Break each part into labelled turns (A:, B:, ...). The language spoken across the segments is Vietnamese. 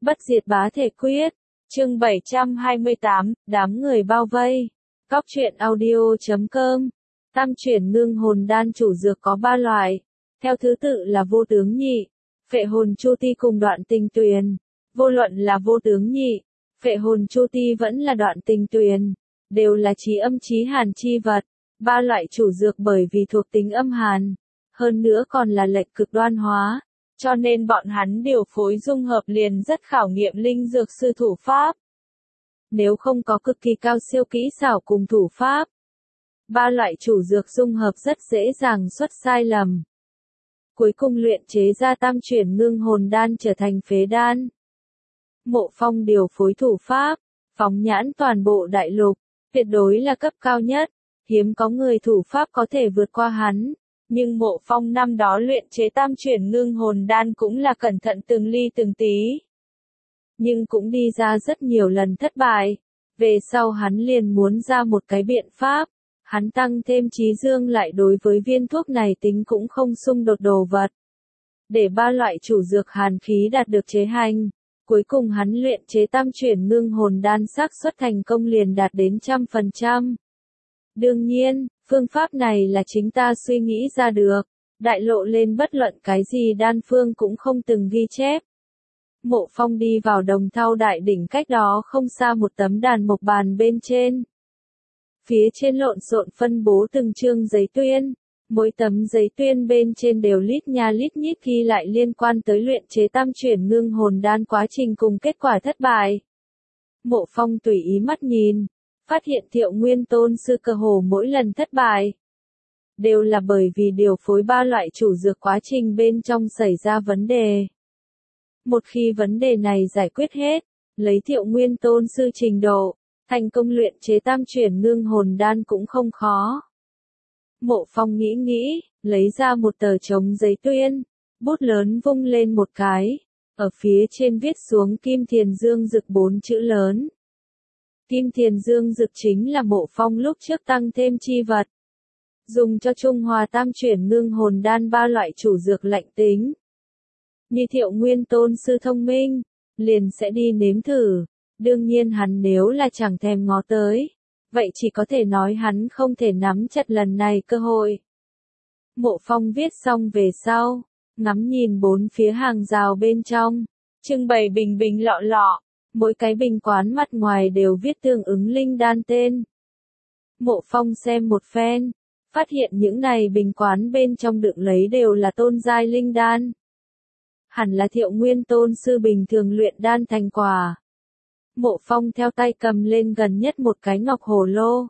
A: Bất diệt bá thể quyết. Chương 728, đám người bao vây. Cóc truyện audio.com. Tam chuyển ngưng hồn đan chủ dược có 3 loại. Theo thứ tự là vô tướng nhị, phệ hồn chu ti cùng đoạn tình tuyền. Vô luận là vô tướng nhị, phệ hồn chu ti vẫn là đoạn tình tuyền, đều là chí âm chí hàn chi vật. 3 loại chủ dược bởi vì thuộc tính âm hàn, hơn nữa còn là lệch cực đoan hóa, cho nên bọn hắn điều phối dung hợp liền rất khảo nghiệm linh dược sư thủ pháp. Nếu không có cực kỳ cao siêu kỹ xảo cùng thủ pháp, 3 loại chủ dược dung hợp rất dễ dàng xuất sai lầm. Cuối cùng luyện chế ra tam chuyển ngưng hồn đan trở thành phế đan. Mộ Phong điều phối thủ pháp, phóng nhãn toàn bộ đại lục, tuyệt đối là cấp cao nhất, hiếm có người thủ pháp có thể vượt qua hắn. Nhưng Mộ Phong năm đó luyện chế tam chuyển ngưng hồn đan cũng là cẩn thận từng ly từng tí. Nhưng cũng đi ra rất nhiều lần thất bại. Về sau hắn liền muốn ra một cái biện pháp. Hắn tăng thêm trí dương lại đối với viên thuốc này tính cũng không xung đột đồ vật. Để 3 loại chủ dược hàn khí đạt được chế hành. Cuối cùng hắn luyện chế tam chuyển ngưng hồn đan xác suất thành công liền đạt đến 100%. Đương nhiên, phương pháp này là chính ta suy nghĩ ra được. Đại lộ lên bất luận cái gì đan phương cũng không từng ghi chép. Mộ Phong đi vào Đồng Thau đại đỉnh cách đó không xa một tấm đàn mộc bàn bên trên. Phía trên lộn xộn phân bố từng chương giấy tuyên. Mỗi tấm giấy tuyên bên trên đều lít nha lít nhít ghi lại liên quan tới luyện chế tam chuyển ngưng hồn đan quá trình cùng kết quả thất bại. Mộ Phong tùy ý mắt nhìn, phát hiện Thiệu Nguyên Tôn sư cơ hồ mỗi lần thất bại đều là bởi vì điều phối 3 loại chủ dược quá trình bên trong xảy ra vấn đề. Một khi vấn đề này giải quyết hết, lấy Thiệu Nguyên Tôn sư trình độ, thành công luyện chế tam chuyển ngưng hồn đan cũng không khó. Mộ Phong nghĩ, lấy ra một tờ trống giấy tuyên, bút lớn vung lên một cái, ở phía trên viết xuống Kim Thiền Dương Dực 4 chữ lớn. Kim Thiền Dương Dực chính là Mộ Phong lúc trước tăng thêm chi vật, dùng cho trung hòa tam chuyển ngưng hồn đan 3 loại chủ dược lạnh tính. Như Thiệu Nguyên Tôn sư thông minh, liền sẽ đi nếm thử, đương nhiên hắn nếu là chẳng thèm ngó tới, vậy chỉ có thể nói hắn không thể nắm chặt lần này cơ hội. Mộ Phong viết xong về sau, ngắm nhìn 4 phía hàng rào bên trong, trưng bày bình bình lọ lọ, mỗi cái bình quán mặt ngoài đều viết tương ứng linh đan tên. Mộ Phong xem một phen, phát hiện những này bình quán bên trong đựng lấy đều là tôn giai linh đan. Hẳn là Thiệu Nguyên Tôn sư bình thường luyện đan thành quả. Mộ Phong theo tay cầm lên gần nhất một cái ngọc hồ lô.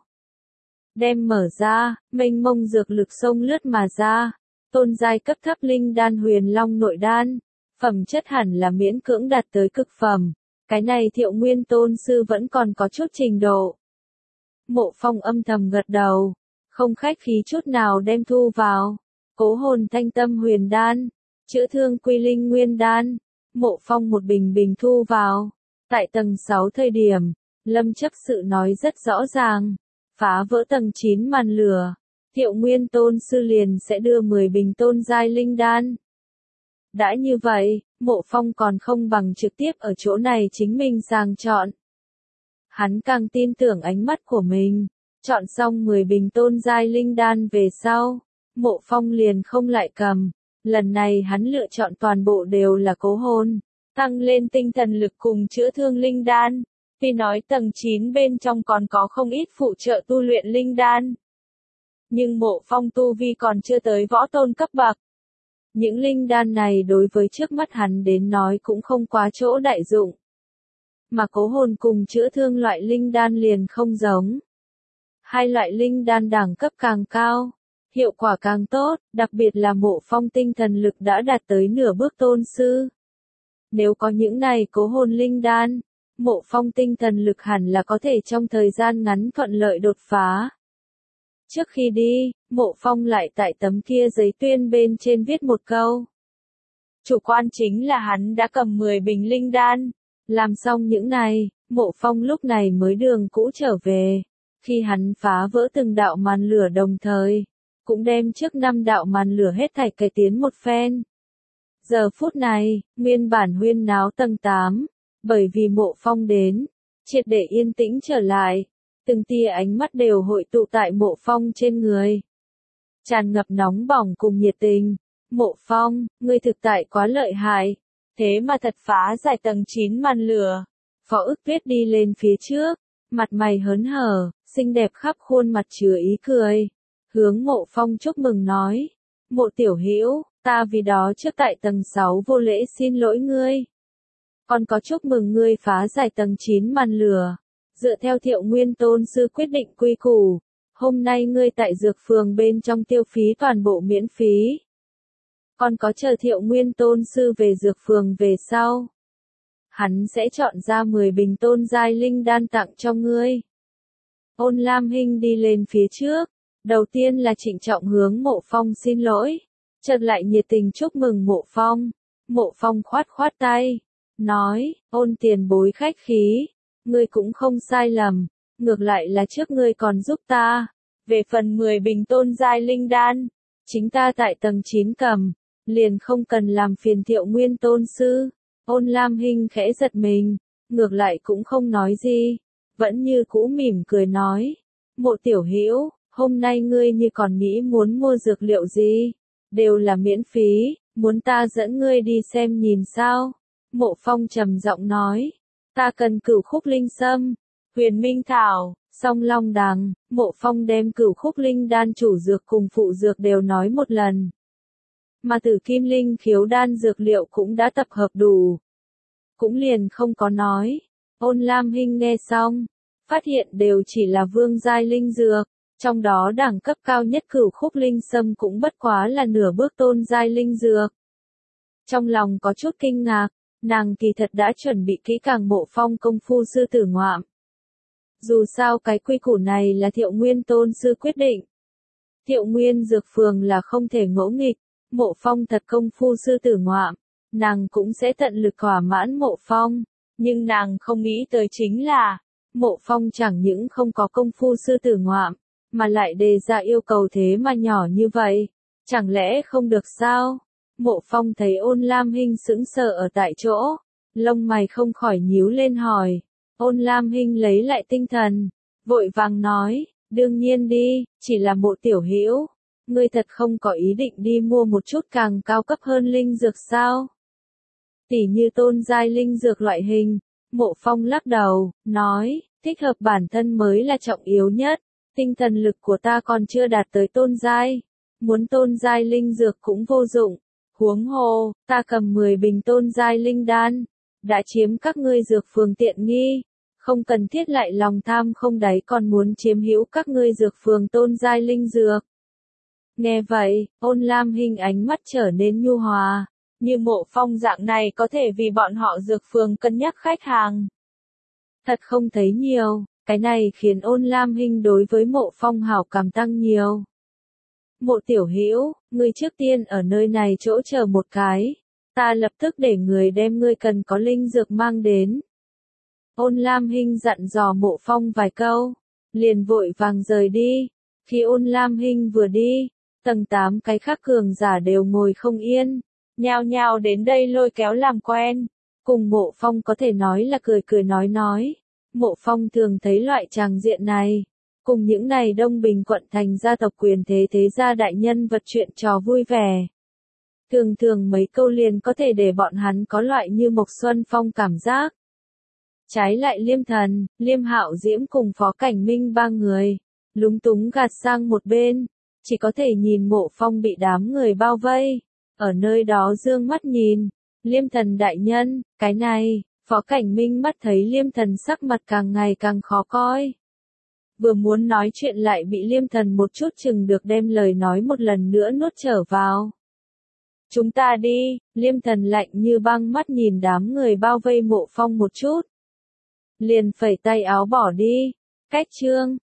A: Đem mở ra, mênh mông dược lực sông lướt mà ra. Tôn giai cấp thấp linh đan huyền long nội đan. Phẩm chất hẳn là miễn cưỡng đạt tới cực phẩm. Cái này Thiệu Nguyên Tôn sư vẫn còn có chút trình độ. Mộ Phong âm thầm gật đầu, không khách khí chút nào đem thu vào. Cố hồn thanh tâm huyền đan, chữa thương quy linh nguyên đan. Mộ Phong một bình bình thu vào. Tại tầng 6 thời điểm, Lâm chấp sự nói rất rõ ràng, phá vỡ tầng 9 màn lửa, Thiệu Nguyên Tôn sư liền sẽ đưa 10 bình tôn giai linh đan. Đã như vậy, Mộ Phong còn không bằng trực tiếp ở chỗ này chính mình sàng chọn. Hắn càng tin tưởng ánh mắt của mình, chọn xong 10 bình tôn giai linh đan về sau, Mộ Phong liền không lại cầm, lần này hắn lựa chọn toàn bộ đều là cố hồn. Tăng lên tinh thần lực cùng chữa thương linh đan. Tuy nói tầng 9 bên trong còn có không ít phụ trợ tu luyện linh đan. Nhưng Mộ Phong tu vi còn chưa tới võ tôn cấp bậc. Những linh đan này đối với trước mắt hắn đến nói cũng không quá chỗ đại dụng. Mà cố hồn cùng chữa thương loại linh đan liền không giống. Hai loại linh đan đẳng cấp càng cao, hiệu quả càng tốt, đặc biệt là Mộ Phong tinh thần lực đã đạt tới nửa bước tôn sư. Nếu có những này cố hồn linh đan, Mộ Phong tinh thần lực hẳn là có thể trong thời gian ngắn thuận lợi đột phá. Trước khi đi, Mộ Phong lại tại tấm kia giấy tuyên bên trên viết một câu. Chủ quan chính là hắn đã cầm 10 bình linh đan. Làm xong những này, Mộ Phong lúc này mới đường cũ trở về. Khi hắn phá vỡ từng đạo màn lửa đồng thời, cũng đem trước 5 đạo màn lửa hết thảy cải tiến một phen. Giờ phút này, nguyên bản huyên náo tầng 8, Bởi vì Mộ Phong đến, triệt để yên tĩnh trở lại, từng tia ánh mắt đều hội tụ tại Mộ Phong trên người. Tràn ngập nóng bỏng cùng nhiệt tình. Mộ Phong, ngươi thực tại quá lợi hại, thế mà thật phá giải tầng 9 màn lửa. Phó Ức Tuyết đi lên phía trước, mặt mày hớn hở, xinh đẹp khắp khuôn mặt chứa ý cười. Hướng Mộ Phong chúc mừng nói, Mộ tiểu hữu, ta vì đó trước tại tầng 6 vô lễ xin lỗi ngươi. Còn có chúc mừng ngươi phá giải tầng 9 màn lửa. Dựa theo Thiệu Nguyên Tôn sư quyết định quy củ, hôm nay ngươi tại dược phường bên trong tiêu phí toàn bộ miễn phí. Còn có chờ Thiệu Nguyên Tôn sư về dược phường về sau, hắn sẽ chọn ra 10 bình tôn giai linh đan tặng cho ngươi. Ôn Lam Hinh đi lên phía trước, đầu tiên là trịnh trọng hướng Mộ Phong xin lỗi, chợt lại nhiệt tình chúc mừng Mộ Phong. Mộ Phong khoát khoát tay, nói, Ôn tiền bối khách khí, ngươi cũng không sai lầm, ngược lại là trước ngươi còn giúp ta. Về phần 10 bình tôn giai linh đan, chính ta tại tầng 9 cầm, liền không cần làm phiền Thiệu Nguyên Tôn sư. Ôn Lam Hinh khẽ giật mình, ngược lại cũng không nói gì, vẫn như cũ mỉm cười nói, Mộ tiểu hữu, hôm nay ngươi như còn nghĩ muốn mua dược liệu gì, đều là miễn phí, muốn ta dẫn ngươi đi xem nhìn sao? Mộ Phong trầm giọng nói, ta cần Cửu Khúc Linh Sâm, Huyền Minh Thảo, Song Long Đằng. Mộ Phong đem Cửu Khúc Linh đan chủ dược cùng phụ dược đều nói một lần. Mà Tử Kim Linh khiếu đan dược liệu cũng đã tập hợp đủ. Cũng liền không có nói. Ôn Lam Hinh nghe xong, phát hiện đều chỉ là vương giai linh dược, trong đó đẳng cấp cao nhất Cửu Khúc Linh Sâm cũng bất quá là nửa bước tôn giai linh dược. Trong lòng có chút kinh ngạc, nàng kỳ thật đã chuẩn bị kỹ càng Mộ Phong công phu sư tử ngoạm. Dù sao cái quy củ này là Thiệu Nguyên Tôn sư quyết định. Thiệu Nguyên dược phường là không thể ngỗ nghịch, Mộ Phong thật công phu sư tử ngoạm, nàng cũng sẽ tận lực thỏa mãn Mộ Phong, nhưng nàng không nghĩ tới chính là, Mộ Phong chẳng những không có công phu sư tử ngoạm, mà lại đề ra yêu cầu thế mà nhỏ như vậy, chẳng lẽ không được sao? Mộ Phong thấy Ôn Lam Hinh sững sờ ở tại chỗ, lông mày không khỏi nhíu lên hỏi. Ôn Lam Hinh lấy lại tinh thần, vội vàng nói, đương nhiên đi, chỉ là Mộ tiểu hữu, ngươi thật không có ý định đi mua một chút càng cao cấp hơn linh dược sao? Tỉ như tôn giai linh dược loại hình. Mộ Phong lắc đầu, nói, thích hợp bản thân mới là trọng yếu nhất, tinh thần lực của ta còn chưa đạt tới tôn giai, muốn tôn giai linh dược cũng vô dụng. Huống hồ, ta cầm 10 bình tôn giai linh đan, đã chiếm các ngươi dược phường tiện nghi, không cần thiết lại lòng tham không đáy còn muốn chiếm hữu các ngươi dược phường tôn giai linh dược. Nghe vậy, Ôn Lam Hinh ánh mắt trở nên nhu hòa, như Mộ Phong dạng này có thể vì bọn họ dược phường cân nhắc khách hàng. Thật không thấy nhiều, cái này khiến Ôn Lam Hinh đối với Mộ Phong hảo cảm tăng nhiều. Mộ tiểu hữu, ngươi trước tiên ở nơi này chỗ chờ một cái, ta lập tức để người đem ngươi cần có linh dược mang đến. Ôn Lam Hinh dặn dò Mộ Phong vài câu, liền vội vàng rời đi. Khi Ôn Lam Hinh vừa đi, tầng 8 cái khác cường giả đều ngồi không yên, nhao nhao đến đây lôi kéo làm quen, cùng Mộ Phong có thể nói là cười cười nói. Mộ Phong thường thấy loại tràng diện này, cùng những này Đông Bình quận thành gia tộc quyền thế gia đại nhân vật chuyện trò vui vẻ. Thường thường mấy câu liền có thể để bọn hắn có loại như Mộc Xuân Phong cảm giác. Trái lại Liêm Thần, Liêm Hạo Diễm cùng Phó Cảnh Minh ba người, lúng túng gạt sang một bên, chỉ có thể nhìn Mộ Phong bị đám người bao vây, ở nơi đó dương mắt nhìn. Liêm Thần đại nhân, cái này, Phó Cảnh Minh mắt thấy Liêm Thần sắc mặt càng ngày càng khó coi. Vừa muốn nói chuyện lại bị Liêm Thần một chút chừng được đem lời nói một lần nữa nuốt trở vào. Chúng ta đi, Liêm Thần lạnh như băng mắt nhìn đám người bao vây Mộ Phong một chút. Liền phẩy tay áo bỏ đi. Cách chương